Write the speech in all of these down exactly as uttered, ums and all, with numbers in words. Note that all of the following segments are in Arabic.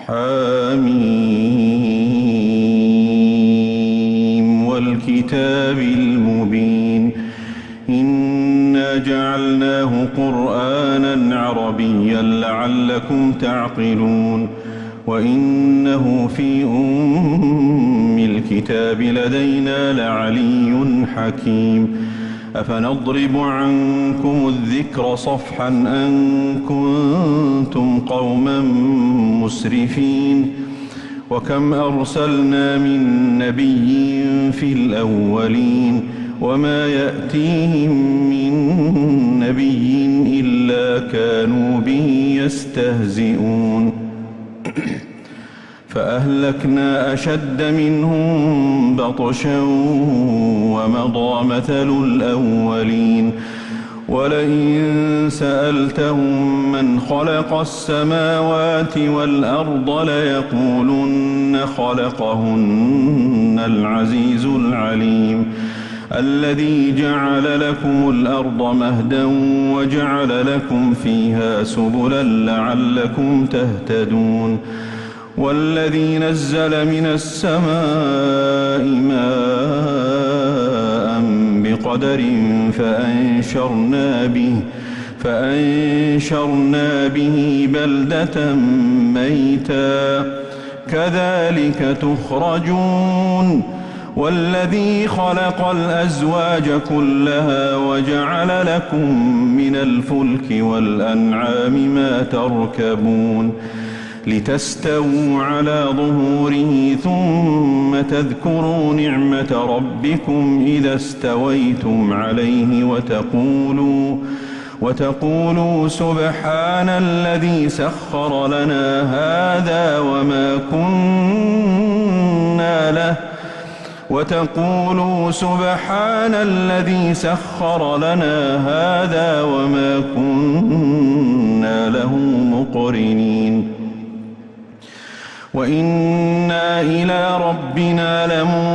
حميم والكتاب المبين إنا جعلناه قرآنا عربيا لعلكم تعقلون وإنه في أم الكتاب لدينا لعلي حكيم أفنضرب عنكم الذكر صفحا أن كنتم قوما مسرفين وكم أرسلنا من نبي في الأولين وما يأتيهم من نبي إلا كانوا به يستهزئون فأهلكنا أشد منهم بطشا ومضى مثل الأولين ولئن سألتهم من خلق السماوات والأرض ليقولن خلقهن العزيز العليم الذي جعل لكم الأرض مهدا وجعل لكم فيها سبلا لعلكم تهتدون والذي نزل من السماء ماء بقدر فأنشرنا به فأنشرنا به بلدة ميتا كذلك تخرجون والذي خلق الأزواج كلها وجعل لكم من الفلك والأنعام ما تركبون لتستووا على ظهوره ثم تذكروا نعمة ربكم إذا استويتم عليه وتقولوا وتقولوا سبحان الذي سخر لنا هذا وما كنا له وتقولوا سبحان الذي سخر لنا هذا وما كنا له مقرنين وإنا إلى ربنا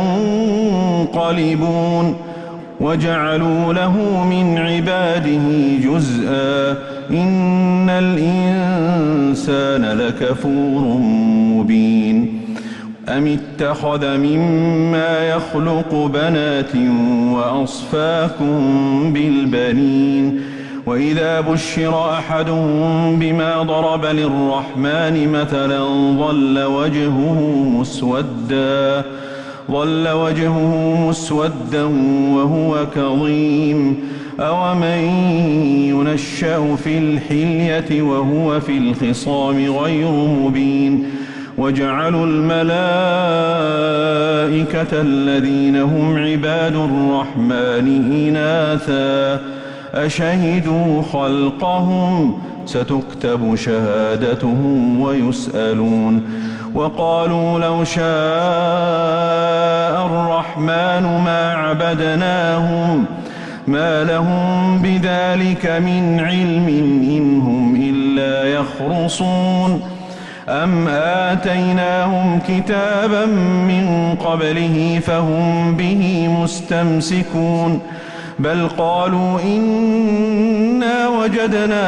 لمنقلبون وجعلوا له من عباده جزءا إن الإنسان لكفور مبين أم اتخذ مما يخلق بنات وأصفاكم بالبنين وإذا بشر أحدهم بما ضرب للرحمن مثلا ظل وجهه مسودا ظل وجهه مسودا وهو كظيم أومن ينشأ في الحلية وهو في الخصام غير مبين وجعلوا الملائكة الذين هم عباد الرحمن إناثا أشهدوا خلقهم ستكتب شهادتهم ويسألون وقالوا لو شاء الرحمن ما عبدناهم ما لهم بذلك من علم إن هم إلا يخرصون أم آتيناهم كتابا من قبله فهم به مستمسكون بل قالوا إنا وجدنا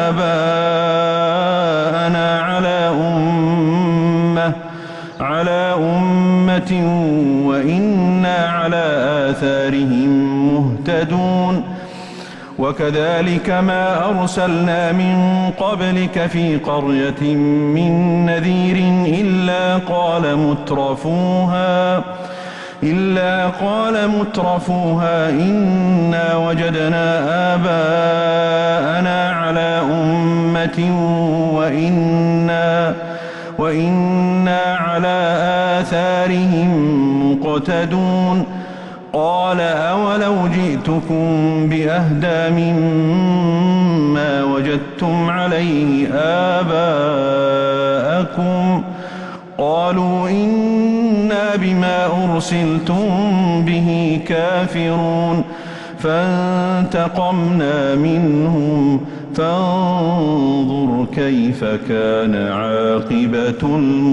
آباءنا على أمة على أمة وإنا على آثارهم مهتدون وكذلك ما أرسلنا من قبلك في قرية من نذير إلا قال مترفوها إلا قال مترفوها إنا وجدنا آباءنا على أمة وإنا وإنا على آثارهم مقتدون قال أولو جئتكم بأهدى مما وجدتم عليه آباءكم قالوا إنا بما أرسلتم به كافرون فانتقمنا منهم فانظر كيف كان عاقبة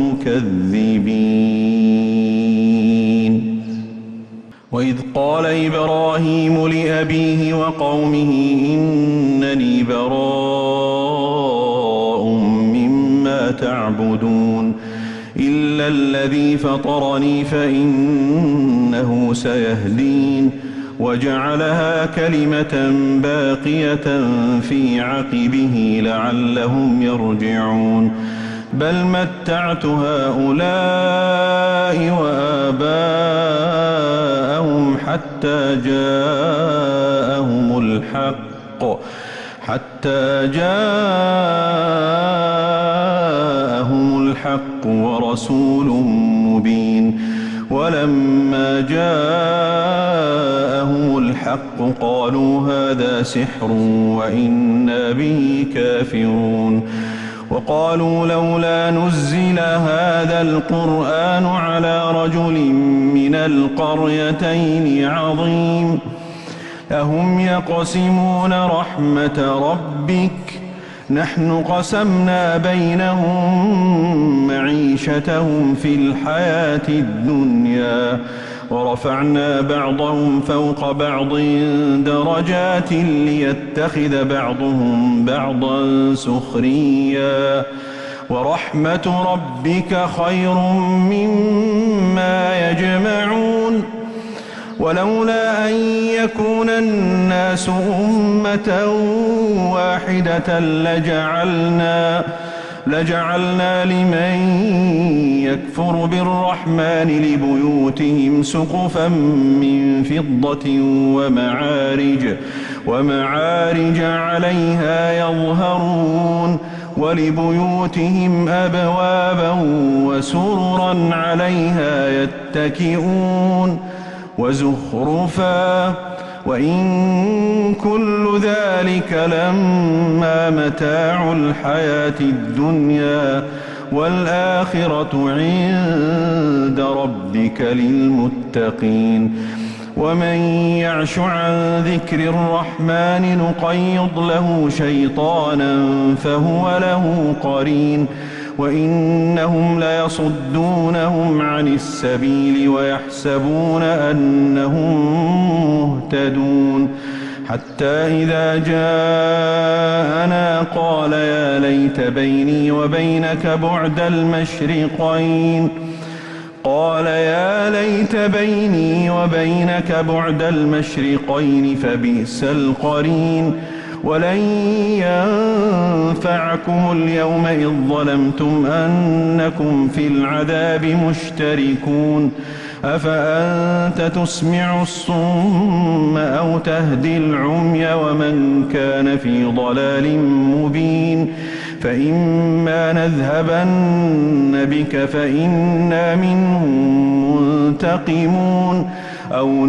المكذبين وإذ قال إبراهيم لأبيه وقومه إنني براء مما تعبدون إلا الذي فطرني فإنه سيهدين وجعلها كلمة باقية في عقبه لعلهم يرجعون بل متعت هؤلاء وآباءهم حتى جاءهم الحق حتى جاءهم الحق ورسول مبين ولما جاءهم الحق قالوا هذا سحر وإنا به كافرون وقالوا لولا نزل هذا القرآن على رجل من القريتين عظيم أهم يقسمون رحمة ربك نحن قسمنا بينهم معيشتهم في الحياة الدنيا ورفعنا بعضهم فوق بعض درجات ليتخذ بعضهم بعضا سخريا ورحمة ربك خير مما يجمعون ولولا أن يكون الناس أمة واحدة لجعلنا لجعلنا لمن يكفر بالرحمن لبيوتهم سقفا من فضة ومعارج ومعارج عليها يظهرون ولبيوتهم أبوابا وسررا عليها يتكئون وزخرفا وإن كل ذلك لما متاع الحياة الدنيا والآخرة عند ربك للمتقين ومن يعش عن ذكر الرحمن نقيض له شيطانا فهو له قرين وإنهم ليصدونهم عن السبيل ويحسبون أنهم مهتدون حتى إذا جاءنا قال يا ليت بيني وبينك بعد المشرقين قال يا ليت بيني وبينك بعد المشرقين فبئس القرين ولن ينفعكم اليوم إذ ظلمتم أنكم في العذاب مشتركون أفأنت تسمع الصم أو تهدي العمي ومن كان في ضلال مبين فإما نذهبن بك فإنا منهم منتقمون أو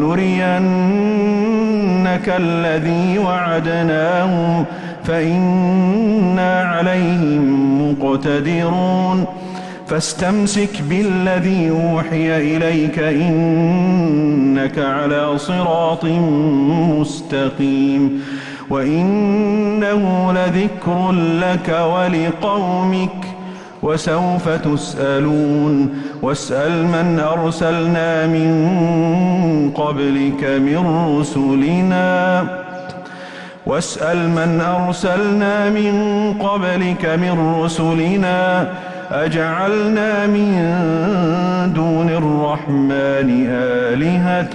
نرينك الذي وعدناهم فإنا عليهم مقتدرون فاستمسك بالذي أوحي إليك إنك على صراط مستقيم وإنه لذكر لك ولقومك وسوف تسألون واسأل من أرسلنا من قبلك من رسلنا واسأل من أرسلنا من قبلك من رسلنا أجعلنا من دون الرحمن آلهة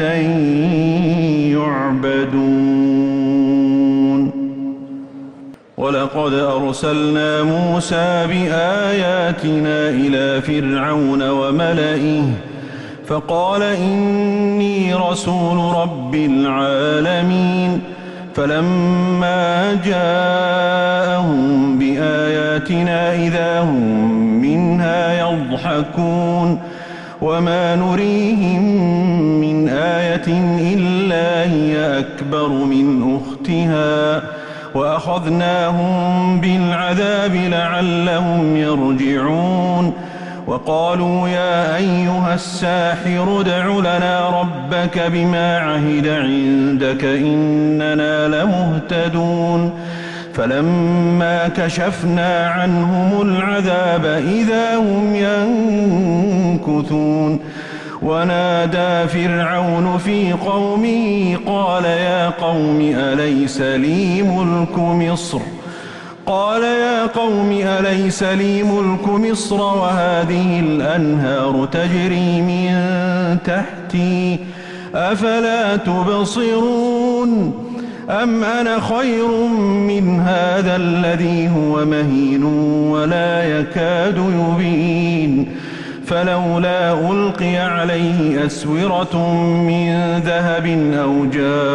يعبدون ولقد أرسلنا موسى بآياتنا إلى فرعون وملئه فقال إني رسول رب العالمين فلما جاءهم بآياتنا إذا هم منها يضحكون وما نريهم من آية إلا هي أكبر من أختها وأخذناهم بالعذاب لعلهم يرجعون وقالوا يا أيها الساحر ادع لنا ربك بما عهد عندك إننا لمهتدون فلما كشفنا عنهم العذاب إذا هم ينكثون ونادى فرعون في قومه قال يا قوم أليس لي ملك مصر قال يا قوم أليس لي ملك مصر وهذه الأنهار تجري من تحتي أفلا تبصرون أم أنا خير من هذا الذي هو مهين ولا يكاد يبين فلولا ألقي عليه أسورة من ذهب أو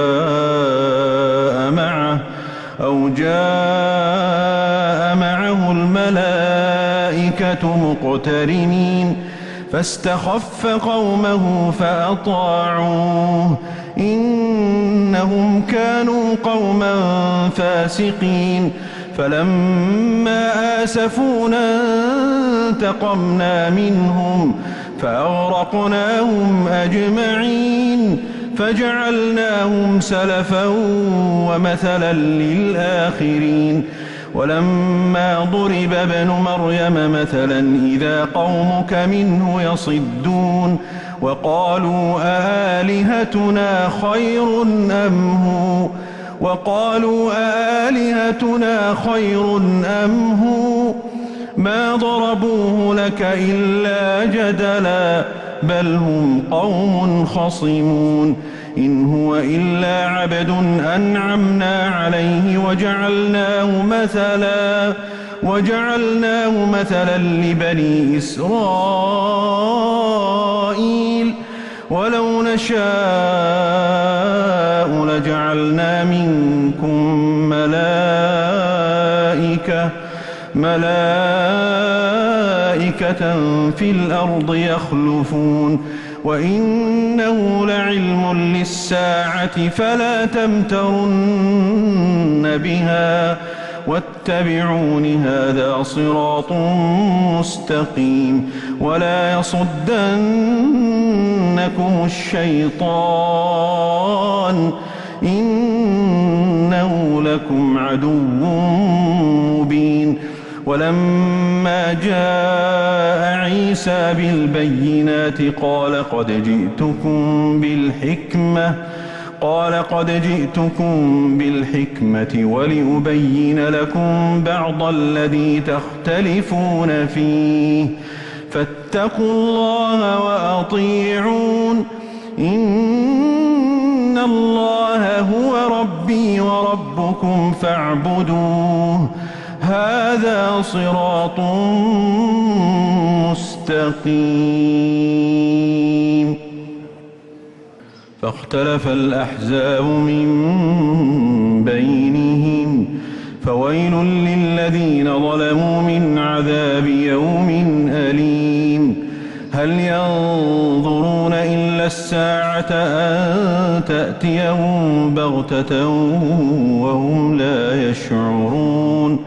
جاء معه أو جاء معه الملائكة مقترنين فاستخف قومه فأطاعوه إنهم كانوا قوما فاسقين فلما آسفونا انتقمنا منهم فأغرقناهم أجمعين فجعلناهم سلفا ومثلا للآخرين ولما ضرب ابن مريم مثلا إذا قومك منه يصدون وقالوا أآلهتنا خير أم هو وقالوا أآلهتنا خير أم هو ما ضربوه لك إلا جدلا بل هم قوم خصمون إن هو إلا عبد أنعمنا عليه وجعلناه مثلا وجعلناه مثلا لبني إسرائيل ولو نشاء لجعلنا منكم ملائكة ملائكة في الأرض يخلفون وإنه لعلم للساعة فلا تمترن بها واتبعون هذا صراط مستقيم ولا يصدنكم الشيطان إنه لكم عدو مبين ولما جاء عيسى بالبينات قال قد جئتكم بالحكمة قال قد جئتكم بالحكمة ولأبين لكم بعض الذي تختلفون فيه فاتقوا الله وأطيعون إن الله هو ربي وربكم فاعبدوه هذا صراط مستقيم فاختلف الأحزاب من بينهم فويل للذين ظلموا من عذاب يوم أليم هل ينظرون إلا الساعة أن تأتيهم بغتة وهم لا يشعرون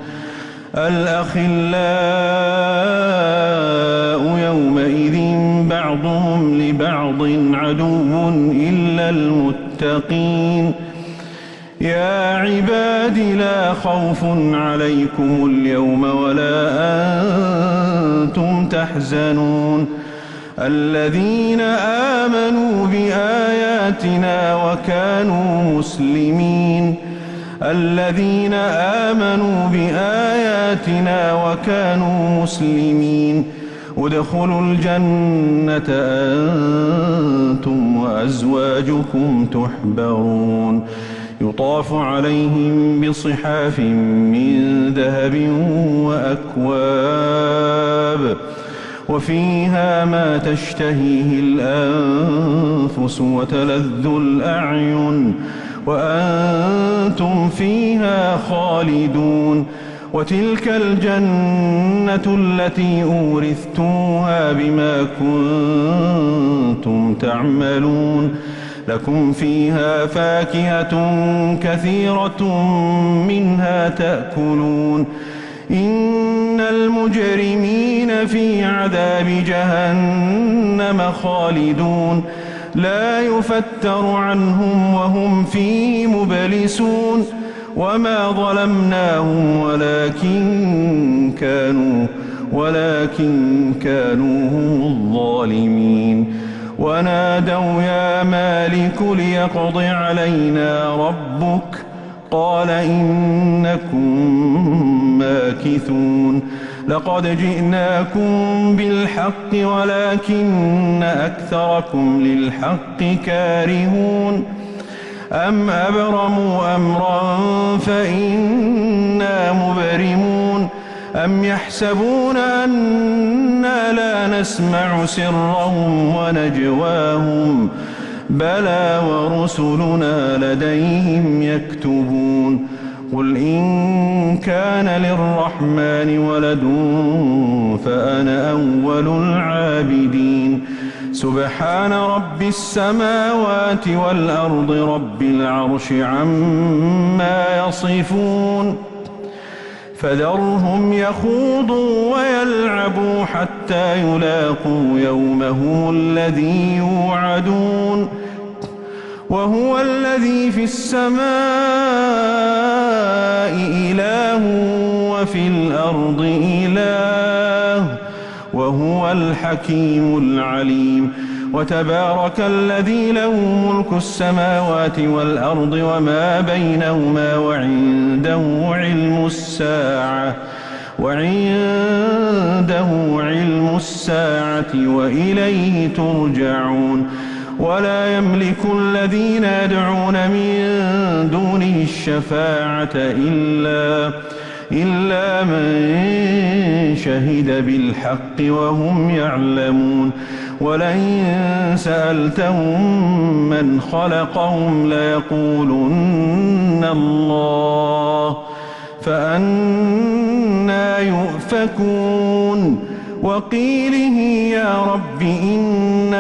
الأخلاء يومئذ بعضهم لبعض عدو إلا المتقين يا عباد لا خوف عليكم اليوم ولا أنتم تحزنون الذين آمنوا بآياتنا وكانوا مسلمين الذين آمنوا بآياتنا وكانوا مسلمين ادخلوا الجنة أنتم وأزواجكم تحبرون يطاف عليهم بصحاف من ذهب وأكواب وفيها ما تشتهيه الأنفس وتلذ الأعين وأنتم فيها خالدون وتلك الجنة التي أورثتموها بما كنتم تعملون لكم فيها فاكهة كثيرة منها تأكلون إن المجرمين في عذاب جهنم خالدون لا يفتر عنهم وهم فيه مبلسون وما ظلمناهم ولكن كانوا ولكن كانوا هم الظالمين ونادوا يا مالك ليقض علينا ربك قال إنكم ماكثون لقد جئناكم بالحق ولكن أكثركم للحق كارهون أم أبرموا أمرا فإنا مبرمون أم يحسبون أنا لا نسمع سرهم ونجواهم بلى ورسلنا لديهم يكتبون قل إن كان للرحمن ولد فأنا أول العابدين سبحان رب السماوات والأرض رب العرش عما يصفون فذرهم يخوضوا ويلعبوا حتى يلاقوا يومهم الذي يوعدون وهو الذي في السماء إله وفي الأرض إله وهو الحكيم العليم وتبارك الذي له ملك السماوات والأرض وما بينهما وعنده علم الساعة وعنده علم الساعة وإليه ترجعون ولا يملك الذين يدعون من دونه الشفاعة إلا إلا من شهد بالحق وهم يعلمون ولئن سألتهم من خلقهم ليقولن الله فأنى يؤفكون وقيله يا رب إن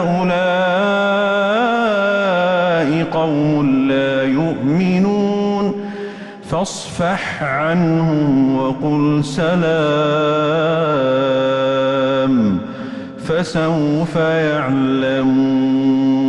هؤلاء قوم لا يؤمنون فاصفح عنهم وقل سلام فسوف يعلمون.